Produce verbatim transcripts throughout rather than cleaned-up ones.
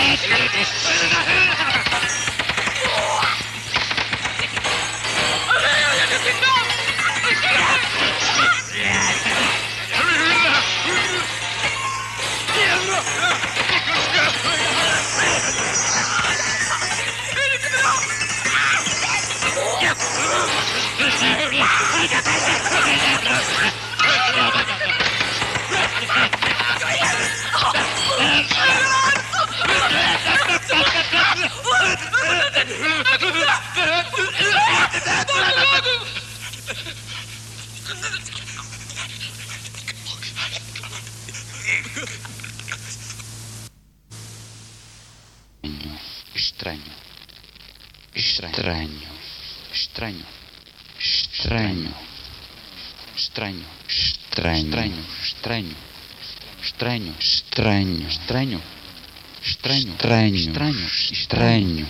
Estranho, estranho, estranho, estranho, estranho, estranho, estranho, estranho, estranho, estranho, estranho, estranho, estranho,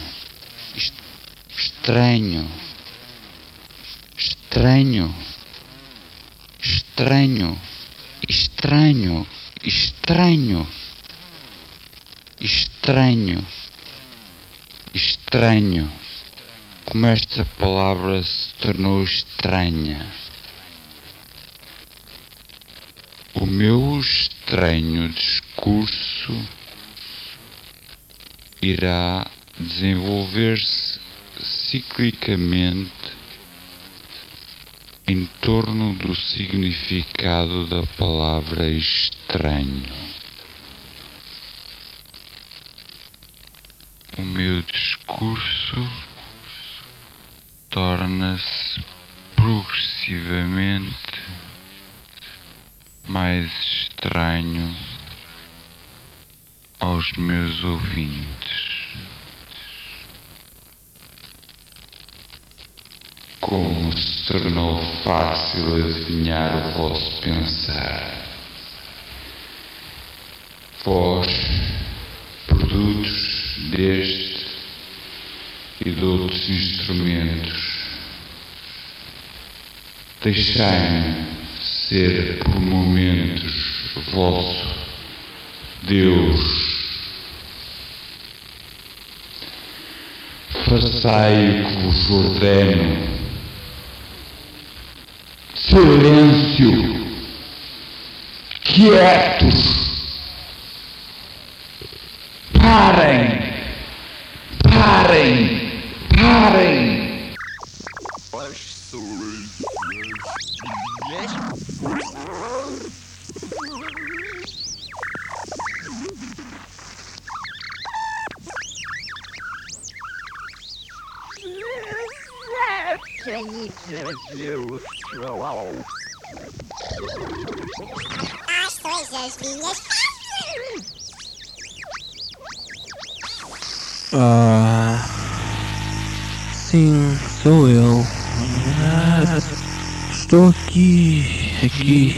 estranho, estranho, estranho, estranho, estranho, estranho, estranho, como esta palavra se tornou estranha. O meu estranho discurso irá desenvolver-se ciclicamente em torno do significado da palavra estranho. O meu discurso torna-se progressivamente mais estranho aos meus ouvintes. Como se tornou fácil adivinhar o vosso pensar. Vós, produtos deste e de outros instrumentos, deixai-me ser por momentos vosso Deus. Façai o que vos ordeno. Silêncio. Quietos. Parem. Parem! Parem! As coisas minhas. Ah, sim, sou eu. Ah, estou aqui, aqui.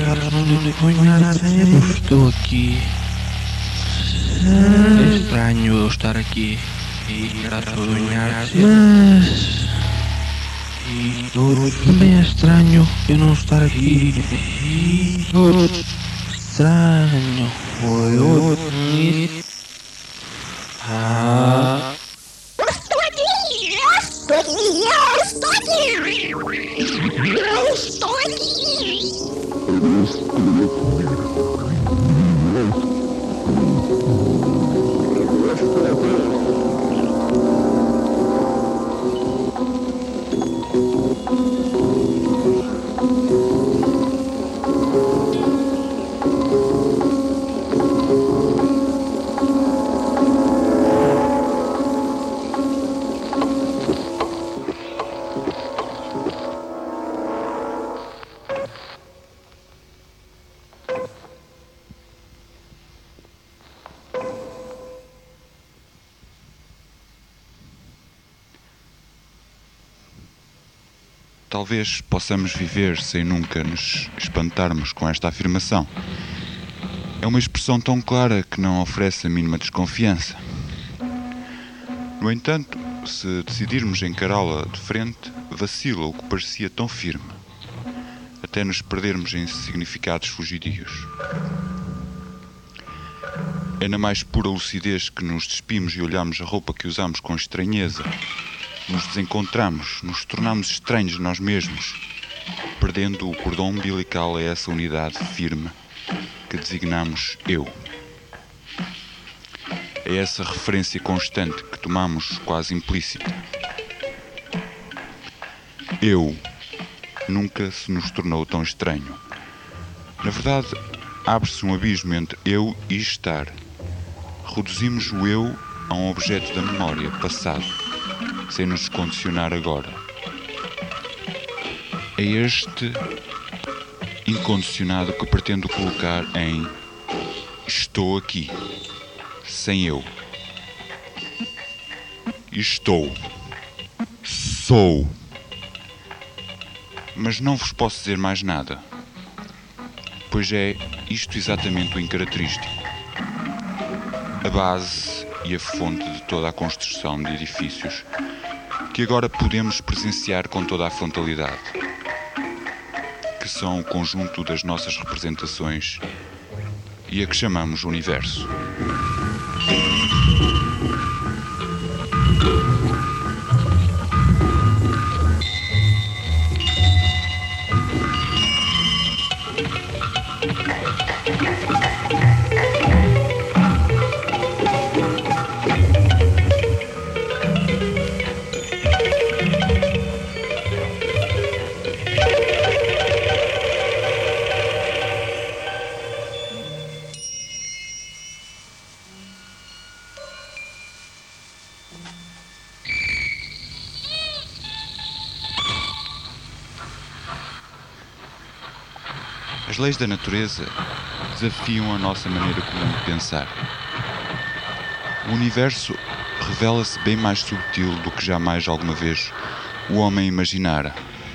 Eu estou aqui. É estranho eu estar aqui e sonhar, mas e também é estranho eu não estar aqui. Estranho foi outro. Ah. Eu estou aqui! Eu estou aqui! Eu estou aqui! Eu estou aqui! Talvez possamos viver sem nunca nos espantarmos com esta afirmação. É uma expressão tão clara que não oferece a mínima desconfiança. No entanto, se decidirmos encará-la de frente, vacila o que parecia tão firme, até nos perdermos em significados fugidios. É na mais pura lucidez que nos despimos e olhamos a roupa que usamos com estranheza. Nos desencontramos, nos tornamos estranhos de nós mesmos, perdendo o cordão umbilical a essa unidade firme que designamos eu. É essa referência constante que tomamos quase implícita. Eu nunca se nos tornou tão estranho. Na verdade, abre-se um abismo entre eu e estar. Reduzimos o eu a um objeto da memória, passado, sem nos condicionar agora. É este incondicionado que pretendo colocar em estou aqui, sem eu. Estou. Sou. Mas não vos posso dizer mais nada, pois é isto exatamente o incaracterístico. A base e a fonte de toda a construção de edifícios que agora podemos presenciar com toda a frontalidade, que são o conjunto das nossas representações e a que chamamos universo. As leis da natureza desafiam a nossa maneira comum de pensar. O universo revela-se bem mais subtil do que jamais alguma vez o homem imaginara.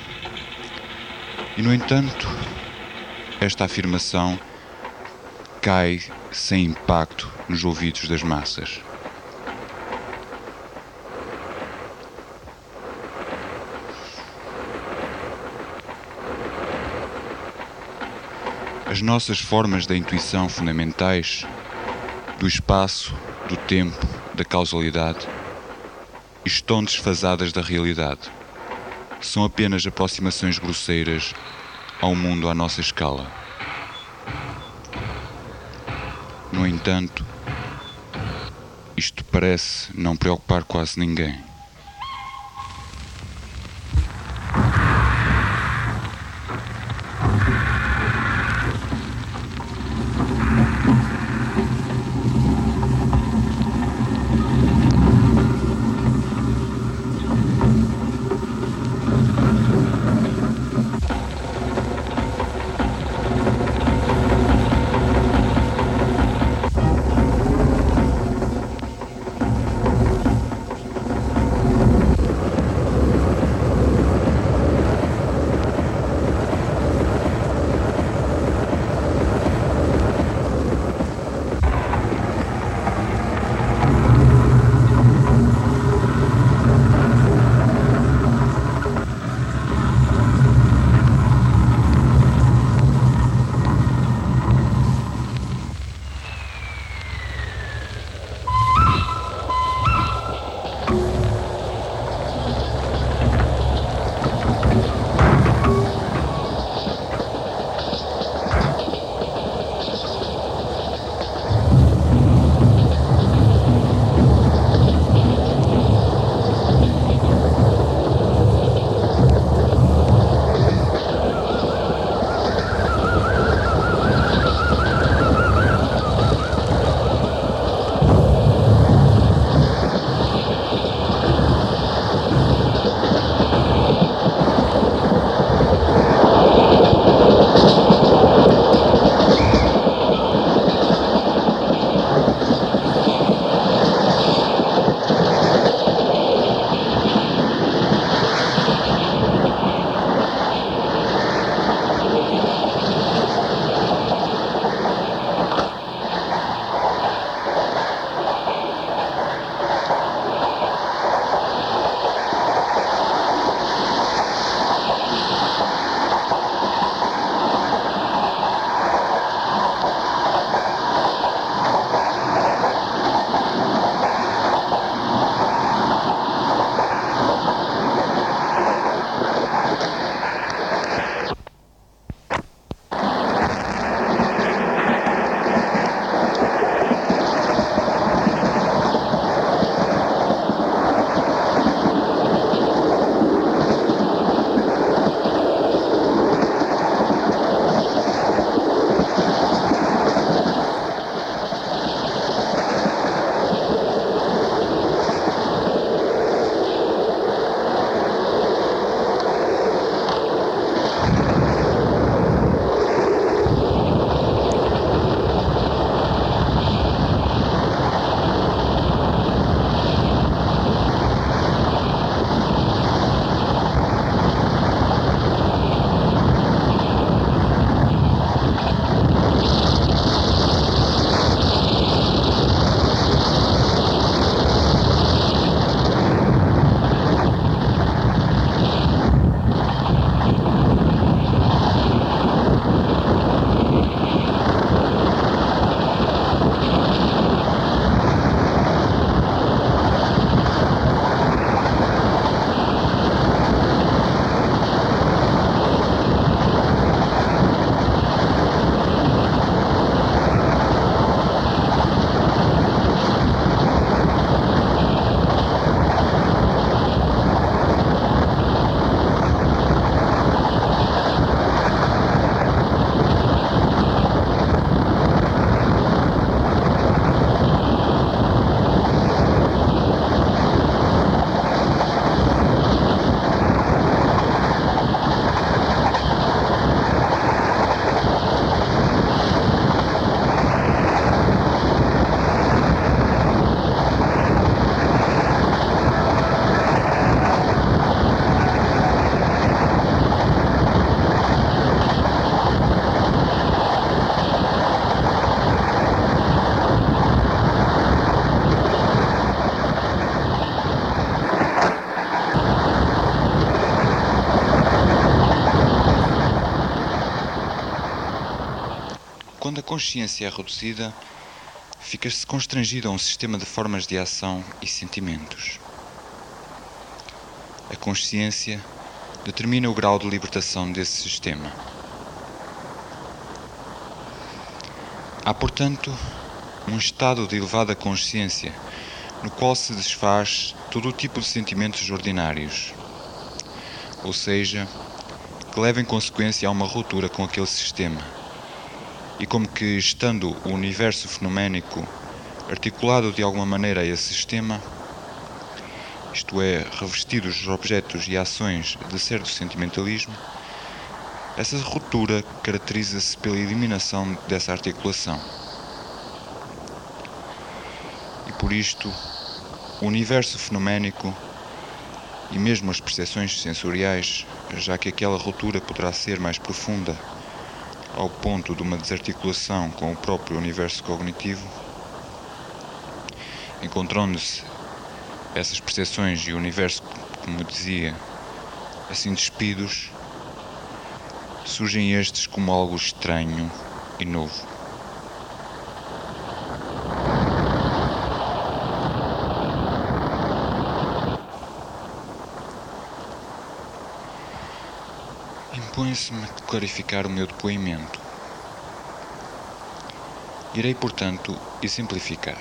E, no entanto, esta afirmação cai sem impacto nos ouvidos das massas. As nossas formas da intuição fundamentais, do espaço, do tempo, da causalidade, estão desfasadas da realidade. São apenas aproximações grosseiras ao mundo à nossa escala. No entanto, isto parece não preocupar quase ninguém. quando a consciência é reduzida, fica-se constrangido a um sistema de formas de ação e sentimentos. A consciência determina o grau de libertação desse sistema. Há, portanto, um estado de elevada consciência no qual se desfaz todo o tipo de sentimentos ordinários, ou seja, que leva em consequência a uma ruptura com aquele sistema, e como que, estando o universo fenoménico articulado de alguma maneira a esse sistema, isto é, revestidos os objetos e ações de certo sentimentalismo, essa ruptura caracteriza-se pela eliminação dessa articulação. E por isto, o universo fenoménico e mesmo as percepções sensoriais, já que aquela ruptura poderá ser mais profunda ao ponto de uma desarticulação com o próprio universo cognitivo, encontrando-se essas percepções e o universo, como dizia, assim despidos, surgem estes como algo estranho e novo. Impõe-se-me clarificar o meu depoimento. Irei, portanto, exemplificar.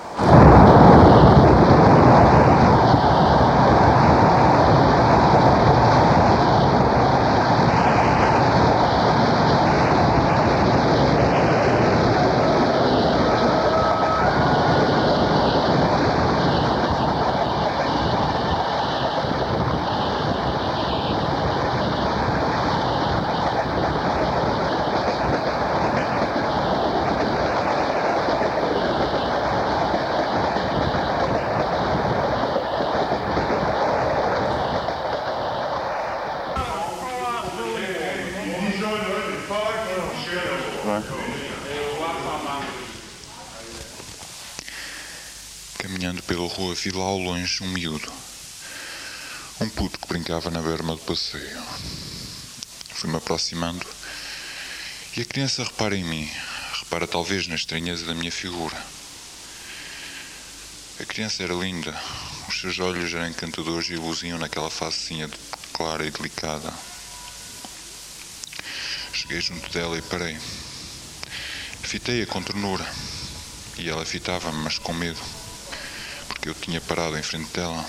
Caminhando pela rua, vi lá ao longe um miúdo, um puto que brincava na berma do passeio. Fui-me aproximando e a criança repara em mim, repara talvez na estranheza da minha figura. A criança era linda, os seus olhos eram encantadores e luziam naquela facezinha clara e delicada. Cheguei junto dela e parei. Fitei-a com ternura e ela fitava-me, mas com medo, porque eu tinha parado em frente dela.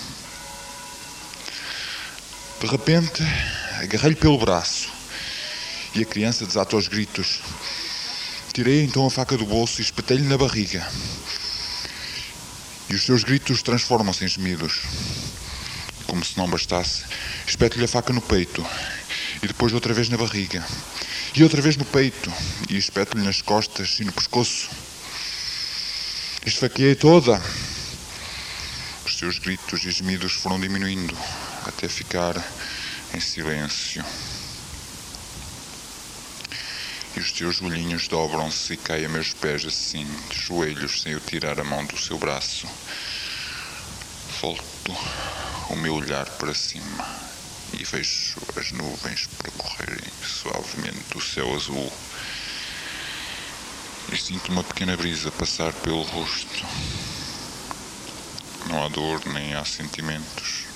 De repente, agarrei-lhe pelo braço e a criança desata aos gritos. Tirei então a faca do bolso e espetei-lhe na barriga. E os seus gritos transformam-se em gemidos. Como se não bastasse, espeto-lhe a faca no peito e depois outra vez na barriga. E outra vez no peito, e espeto-lhe nas costas e no pescoço. Esfaqueei toda. Os seus gritos e gemidos foram diminuindo, até ficar em silêncio. E os seus olhinhos dobram-se e caem a meus pés assim, de joelhos, sem eu tirar a mão do seu braço. Volto o meu olhar para cima e vejo as nuvens percorrerem suavemente o céu azul e sinto uma pequena brisa passar pelo rosto. Não há dor nem há sentimentos.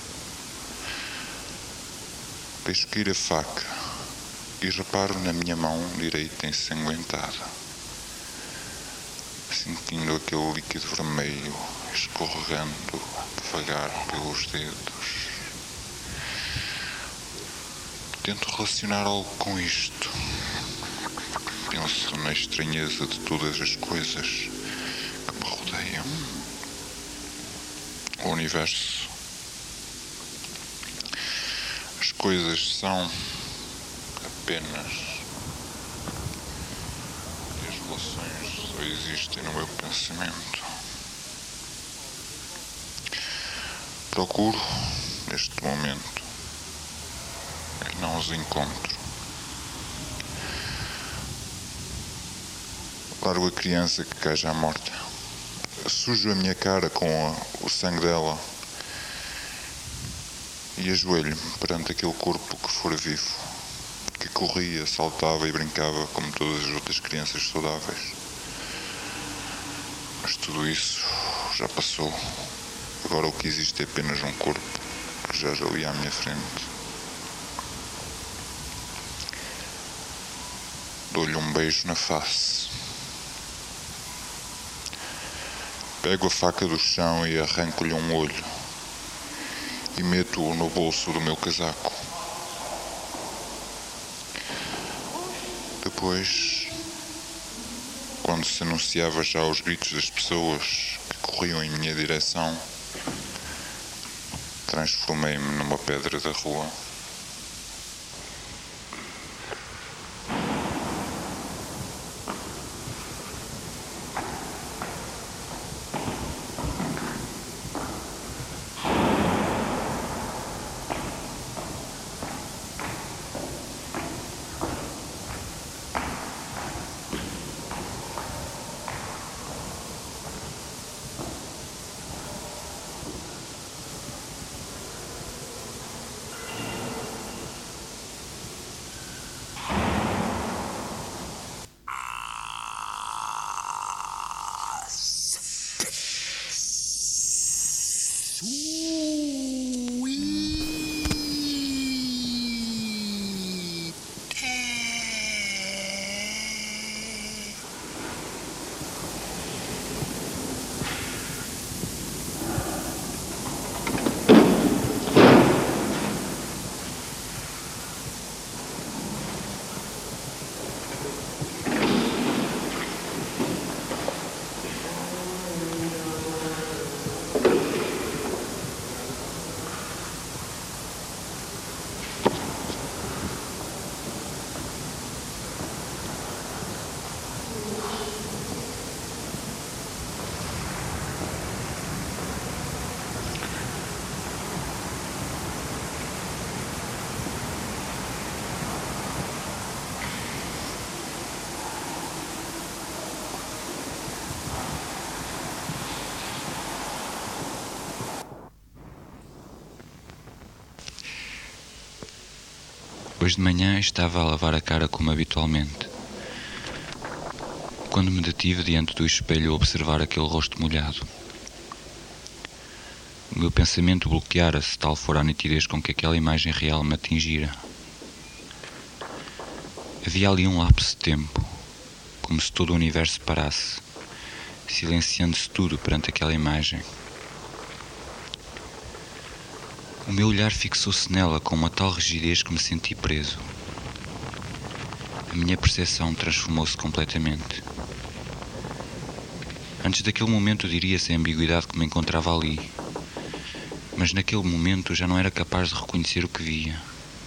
Deixo cair a faca e reparo na minha mão direita ensanguentada, sentindo aquele líquido vermelho escorregando devagar pelos dedos. Tento relacionar algo com isto. Penso na estranheza de todas as coisas que me rodeiam. O universo. As coisas são apenas. E as relações só existem no meu pensamento. Procuro, neste momento, e não os encontro. Largo a criança que cai já morta. Sujo a minha cara com a, o sangue dela e ajoelho-me perante aquele corpo que fora vivo, que corria, saltava e brincava como todas as outras crianças saudáveis. Mas tudo isso já passou. Agora o que existe é apenas um corpo que jaz ali à minha frente. Dou-lhe um beijo na face. Pego a faca do chão e arranco-lhe um olho e meto-o no bolso do meu casaco. Depois, quando se anunciava já os gritos das pessoas que corriam em minha direção, transformei-me numa pedra da rua. Hoje de manhã estava a lavar a cara como habitualmente, quando me detive diante do espelho a observar aquele rosto molhado. O meu pensamento bloqueara-se, tal fora a nitidez com que aquela imagem real me atingira. Havia ali um lapso de tempo, como se todo o universo parasse, silenciando-se tudo perante aquela imagem. O meu olhar fixou-se nela com uma tal rigidez que me senti preso. A minha percepção transformou-se completamente. Antes daquele momento diria sem ambiguidade que me encontrava ali, mas naquele momento já não era capaz de reconhecer o que via.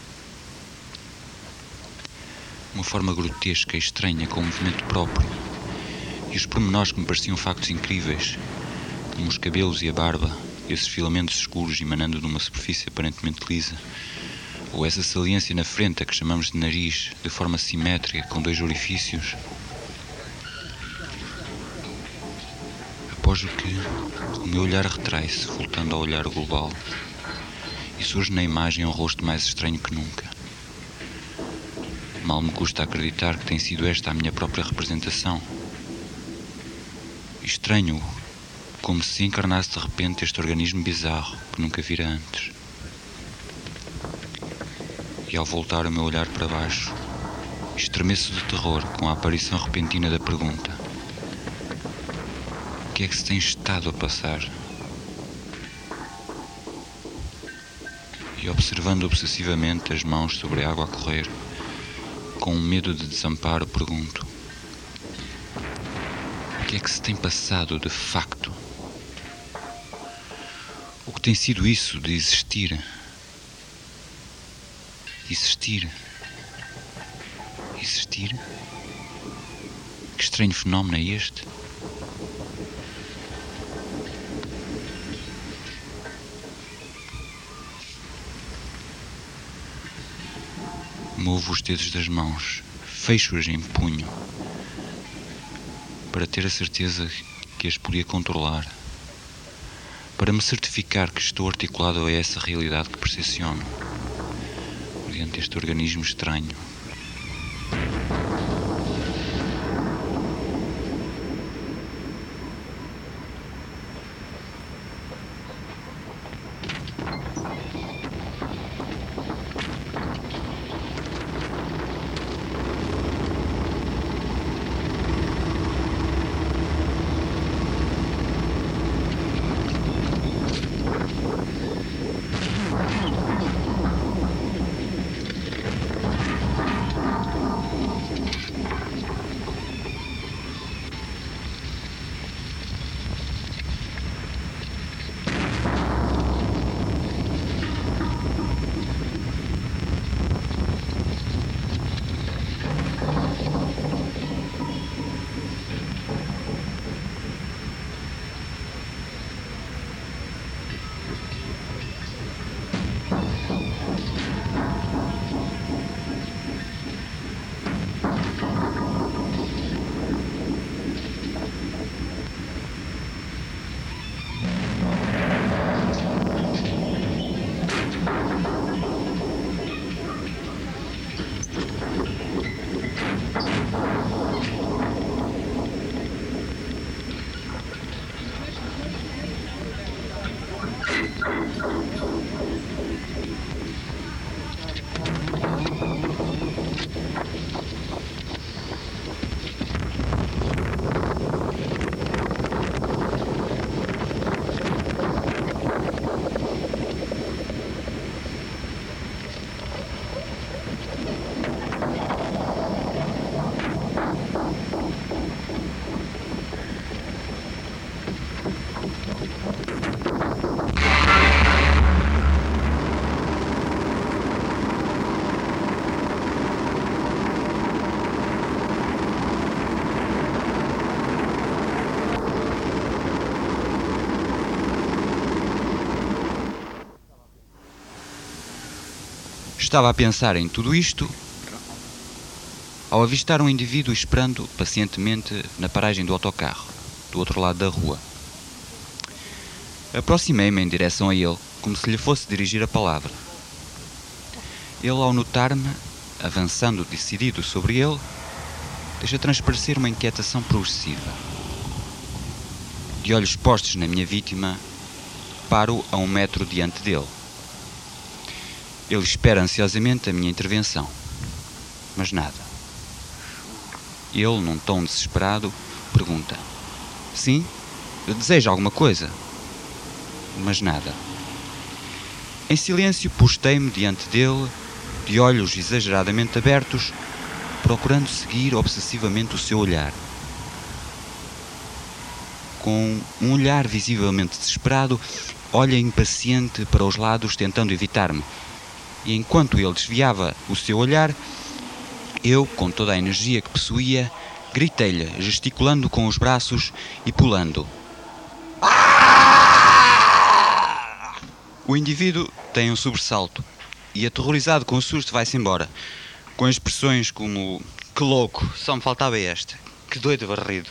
Uma forma grotesca e estranha, com um movimento próprio, e os pormenores que me pareciam factos incríveis, como os cabelos e a barba, esses filamentos escuros emanando de uma superfície aparentemente lisa, ou essa saliência na frente a que chamamos de nariz, de forma simétrica, com dois orifícios. Após o que, o meu olhar retrai-se, voltando ao olhar global, e surge na imagem um rosto mais estranho que nunca. Mal me custa acreditar que tem sido esta a minha própria representação. Estranho-o, como se encarnasse de repente este organismo bizarro que nunca vira antes. E ao voltar o meu olhar para baixo, estremeço de terror com a aparição repentina da pergunta: o que é que se tem estado a passar? E observando obsessivamente as mãos sobre a água a correr, com um medo de desamparo, pergunto: o que é que se tem passado de facto? O que tem sido isso de existir? Existir? Existir? Que estranho fenómeno é este? Movo os dedos das mãos, fecho-as em punho, para ter a certeza que as podia controlar, para me certificar que estou articulado a essa realidade que percepciono, diante deste organismo estranho, estava a pensar em tudo isto ao avistar um indivíduo esperando pacientemente na paragem do autocarro, do outro lado da rua. Aproximei-me em direção a ele, como se lhe fosse dirigir a palavra. Ele, ao notar-me, avançando decidido sobre ele, deixa transparecer uma inquietação progressiva. De olhos postos na minha vítima, paro a um metro diante dele. Ele espera ansiosamente a minha intervenção, mas nada. Ele, num tom desesperado, pergunta: sim? Deseja alguma coisa? Mas nada. Em silêncio, postei-me diante dele, de olhos exageradamente abertos, procurando seguir obsessivamente o seu olhar. Com um olhar visivelmente desesperado, olha impaciente para os lados, tentando evitar-me. E enquanto ele desviava o seu olhar, eu, com toda a energia que possuía, gritei-lhe, gesticulando com os braços e pulando. O indivíduo tem um sobressalto e, aterrorizado com o susto, vai-se embora, com expressões como: que louco, só me faltava esta, que doido varrido.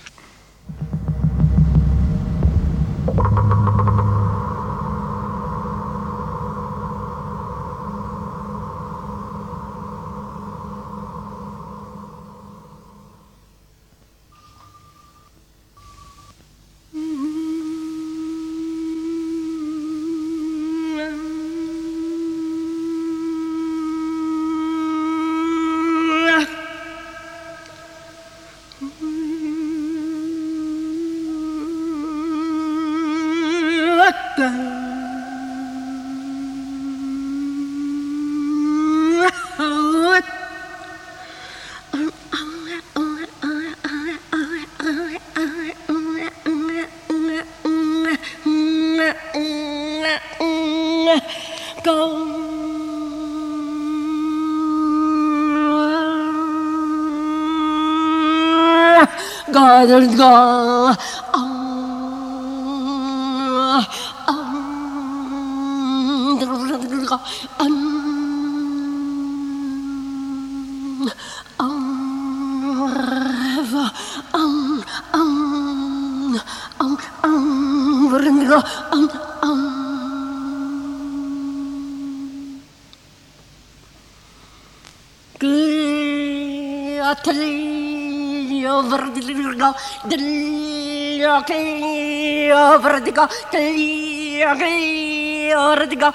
God, God, Vertigo, vertigo, vertigo, vertigo,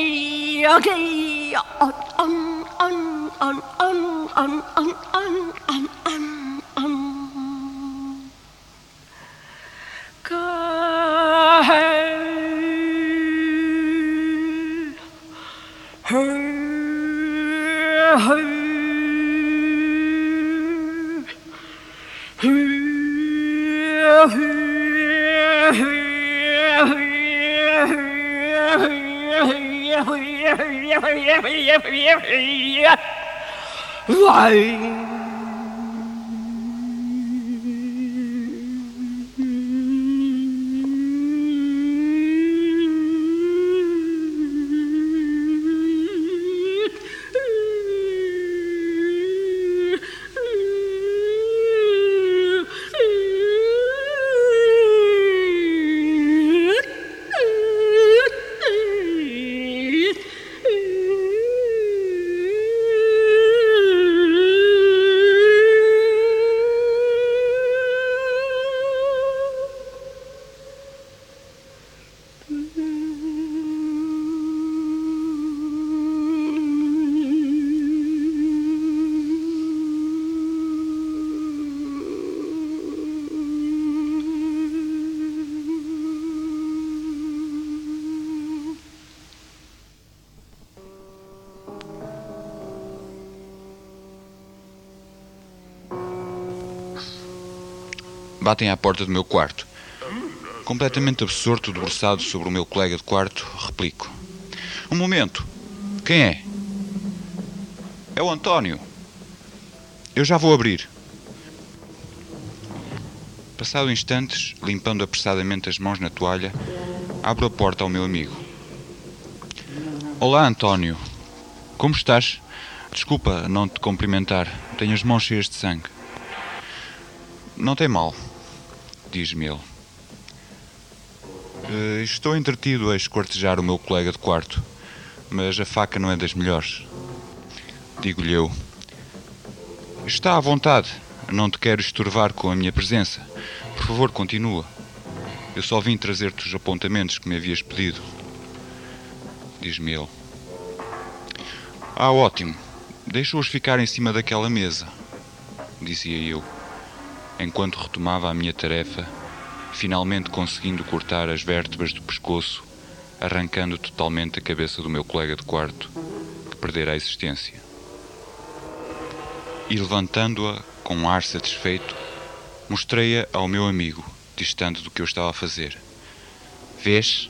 on, on, on, on, on, on, on, on, on, on. Go, hey, hey, hey. Why? Batem à porta do meu quarto. Completamente absorto, debruçado sobre o meu colega de quarto, replico: um momento. Quem é? É o António. Eu já vou abrir. Passado instantes, limpando apressadamente as mãos na toalha, abro a porta ao meu amigo. Olá, António. Como estás? Desculpa não te cumprimentar. Tenho as mãos cheias de sangue. Não tem mal, diz-me ele. Uh, estou entretido a esquartejar o meu colega de quarto, mas a faca não é das melhores. Digo-lhe eu. Está à vontade. Não te quero estorvar com a minha presença. Por favor, continua. Eu só vim trazer-te os apontamentos que me havias pedido. Diz-me ele. Ah, ótimo. Deixa-os ficar em cima daquela mesa, dizia eu, enquanto retomava a minha tarefa, finalmente conseguindo cortar as vértebras do pescoço, arrancando totalmente a cabeça do meu colega de quarto, que perdera a existência. E levantando-a com um ar satisfeito, mostrei-a ao meu amigo, distante do que eu estava a fazer. Vês?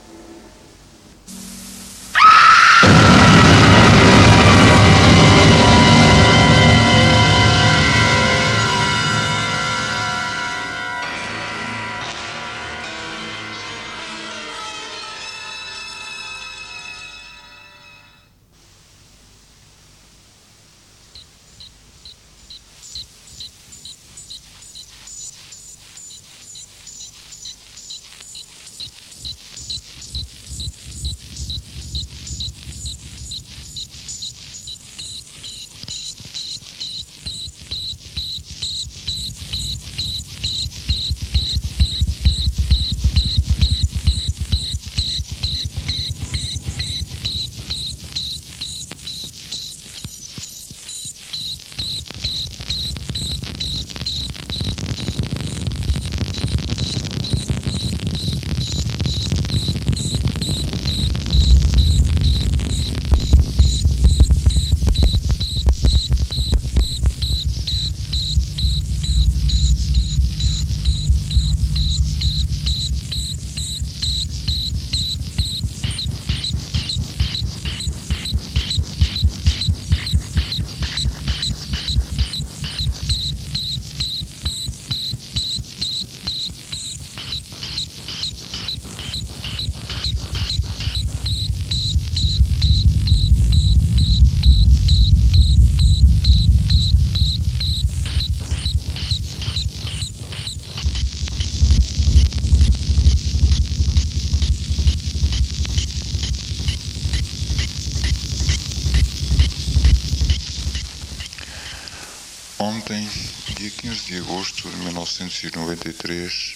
Ontem, dia quinze de agosto de mil novecentos e noventa e três,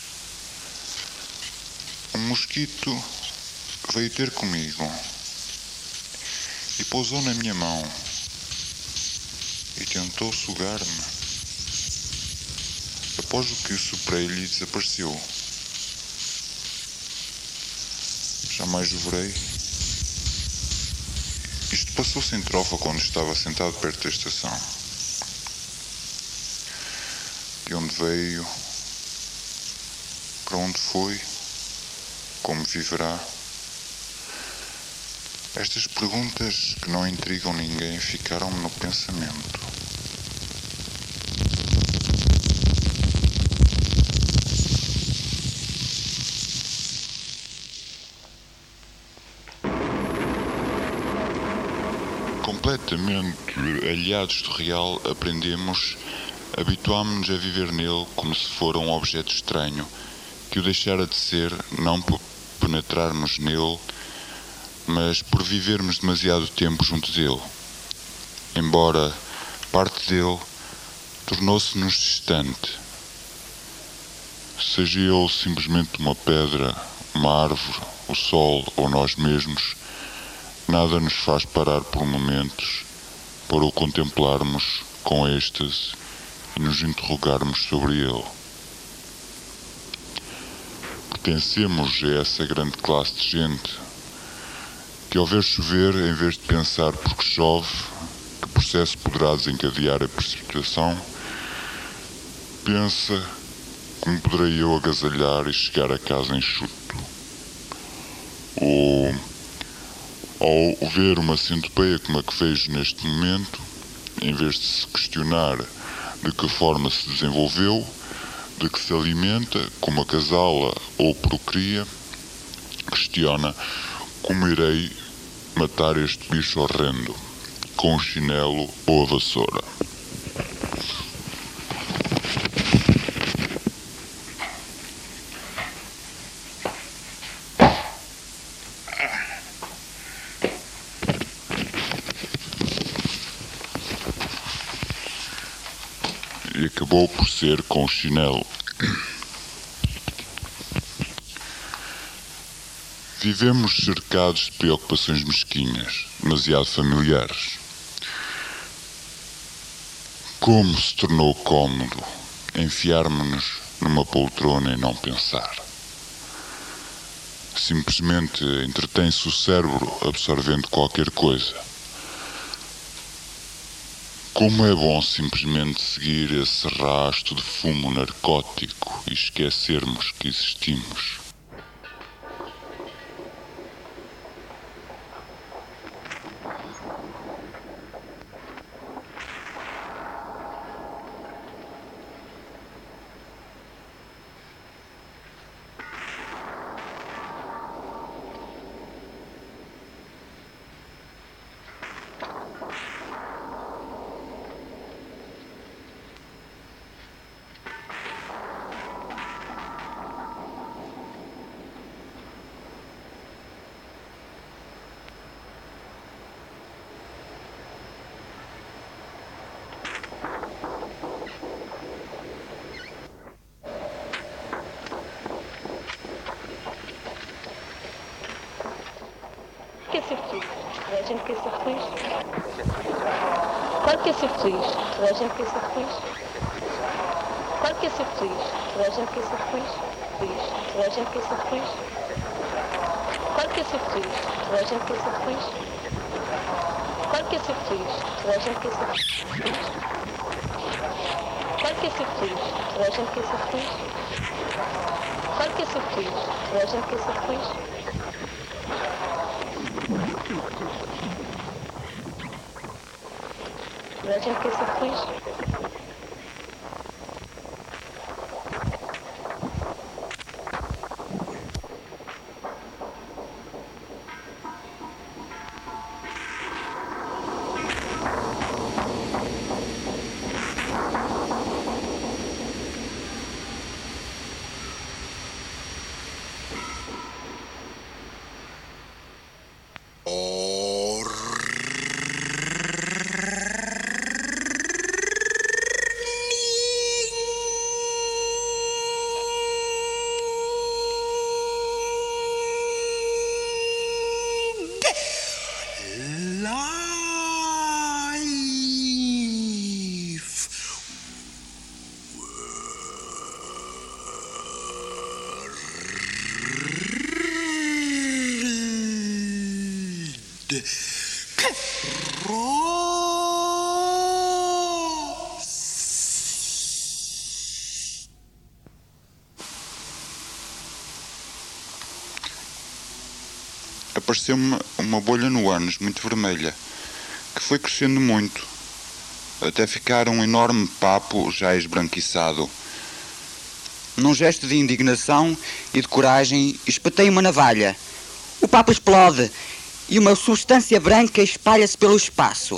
um mosquito veio ter comigo e pousou na minha mão e tentou sugar-me. Após o que o soprei-lhe, desapareceu. Jamais o verei. Isto passou-se em Trofa quando estava sentado perto da estação. De onde veio, para onde foi, como viverá? Estas perguntas que não intrigam ninguém ficaram-me no pensamento. Completamente alheados do real, aprendemos, habituámos-nos a viver nele como se fora um objeto estranho, que o deixara de ser, não por penetrarmos nele, mas por vivermos demasiado tempo junto dele. Embora parte dele tornou-se-nos distante. Seja ele simplesmente uma pedra, uma árvore, o sol ou nós mesmos, nada nos faz parar por momentos para o contemplarmos com êxtase e nos interrogarmos sobre ele. Pertencemos a essa grande classe de gente que, ao ver chover, em vez de pensar porque chove, que processo poderá desencadear a precipitação, pensa como poderei eu agasalhar e chegar a casa enxuto. Ou, ao ver uma centopeia como a que vejo neste momento, em vez de se questionar de que forma se desenvolveu, de que se alimenta, como acasala ou procria, questiona como irei matar este bicho horrendo. com o chinelo ou a vassoura. E acabou por ser com o chinelo. Vivemos cercados de preocupações mesquinhas, demasiado familiares. Como se tornou cómodo enfiarmos-nos numa poltrona e não pensar. Simplesmente entretém-se o cérebro absorvendo qualquer coisa. Como é bom simplesmente seguir esse rastro de fumo narcótico e esquecermos que existimos. Quer ser feliz? Toda a gente quer ser feliz? Claro que quer ser feliz. Toda a gente quer ser feliz? Claro que quer ser feliz. Toda a gente quer ser feliz? Feliz. Toda a gente quer ser feliz? Claro que quer ser feliz. Toda a gente quer ser feliz? Claro que quer ser feliz. Toda a gente quer ser feliz? Claro que quer ser feliz. Toda a gente quer ser feliz? Claro que quer ser feliz. Toda a gente quer ser feliz? Toda a gente quer ser feliz? Apareceu-me uma bolha no ânus muito vermelha, que foi crescendo muito, até ficar um enorme papo já esbranquiçado. Num gesto de indignação e de coragem, espetei uma navalha. O papo explode e uma substância branca espalha-se pelo espaço.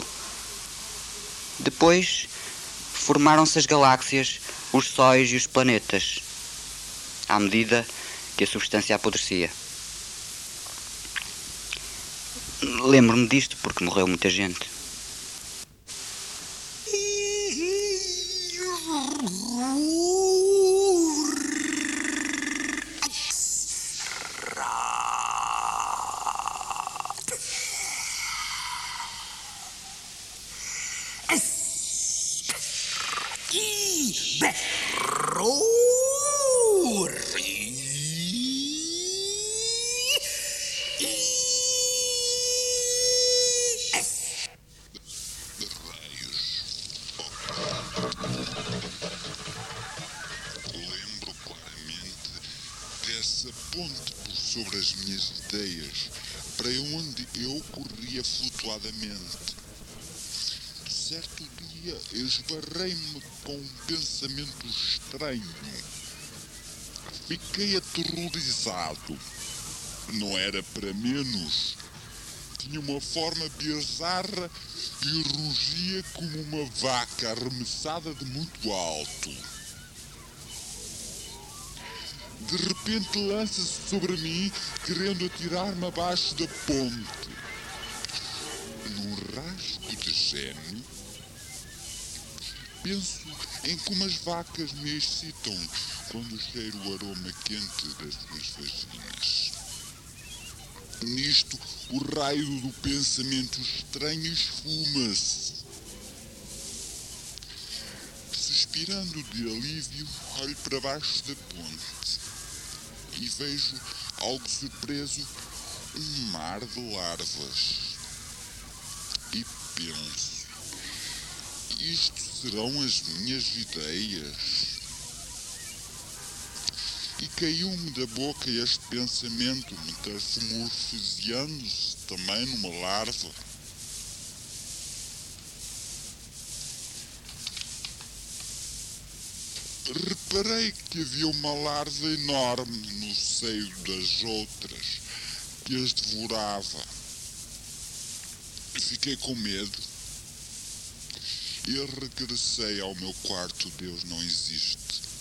Depois formaram-se as galáxias, os sóis e os planetas, à medida que a substância apodrecia. Lembro-me disto porque morreu muita gente. Ponte por sobre as minhas ideias, para onde eu corria flutuadamente. Certo dia esbarrei-me com um pensamento estranho. Fiquei aterrorizado. Não era para menos. tinha uma forma bizarra e rugia como uma vaca arremessada de muito alto. De repente lança-se sobre mim, querendo atirar-me abaixo da ponte. Num rasgo de gênio, penso em como as vacas me excitam quando cheiro o aroma quente das suas vaginas. Nisto, o raio do pensamento estranho esfuma-se. Suspirando de alívio, olho para baixo da ponte e vejo, algo surpreso, um mar de larvas. E penso, isto serão as minhas ideias? E caiu-me da boca este pensamento, metamorfoseando-se também numa larva. Reparei que havia uma larva enorme no seio das outras, que as devorava. Fiquei com medo e regressei ao meu quarto. Deus não existe.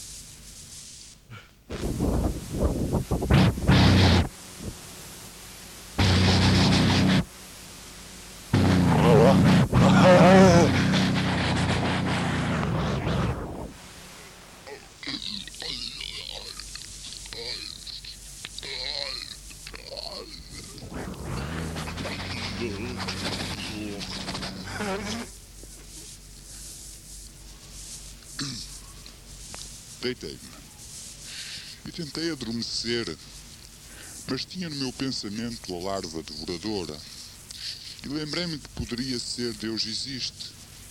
Deitei-me e tentei adormecer, mas tinha no meu pensamento a larva devoradora e lembrei-me que poderia ser Deus existe.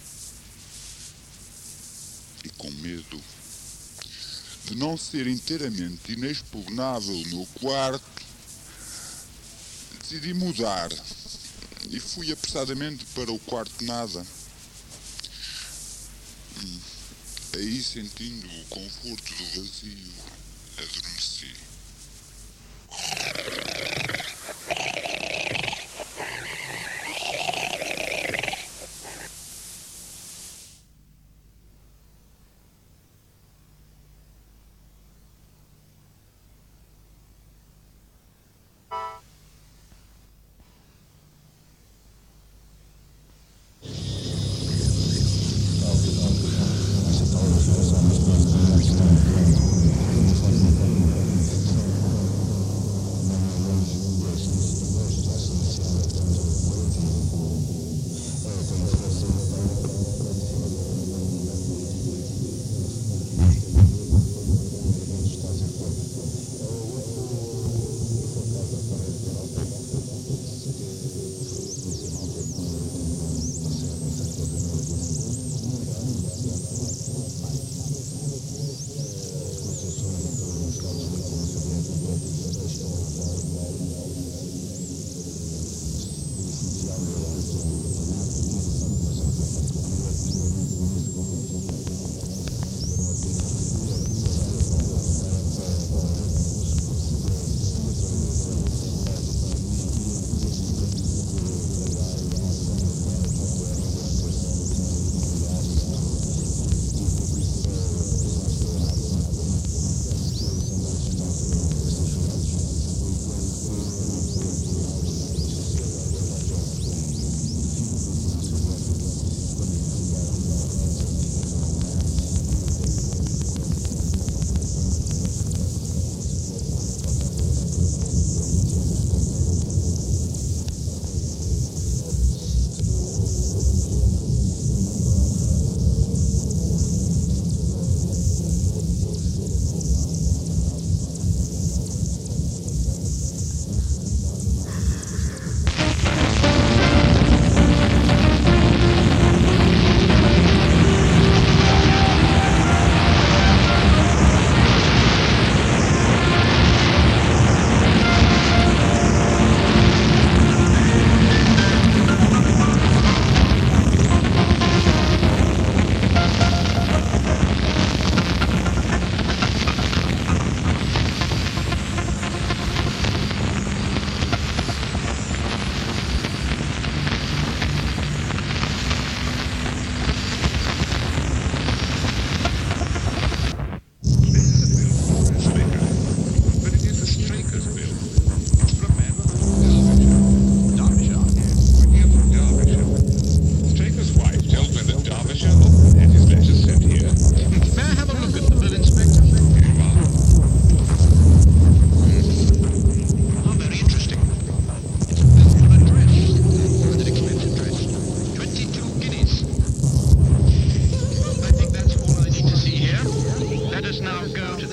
E com medo de não ser inteiramente inexpugnável o meu quarto, decidi mudar e fui apressadamente para o quarto de nada. Aí, sentindo o conforto do vazio, adormeci. how it goes.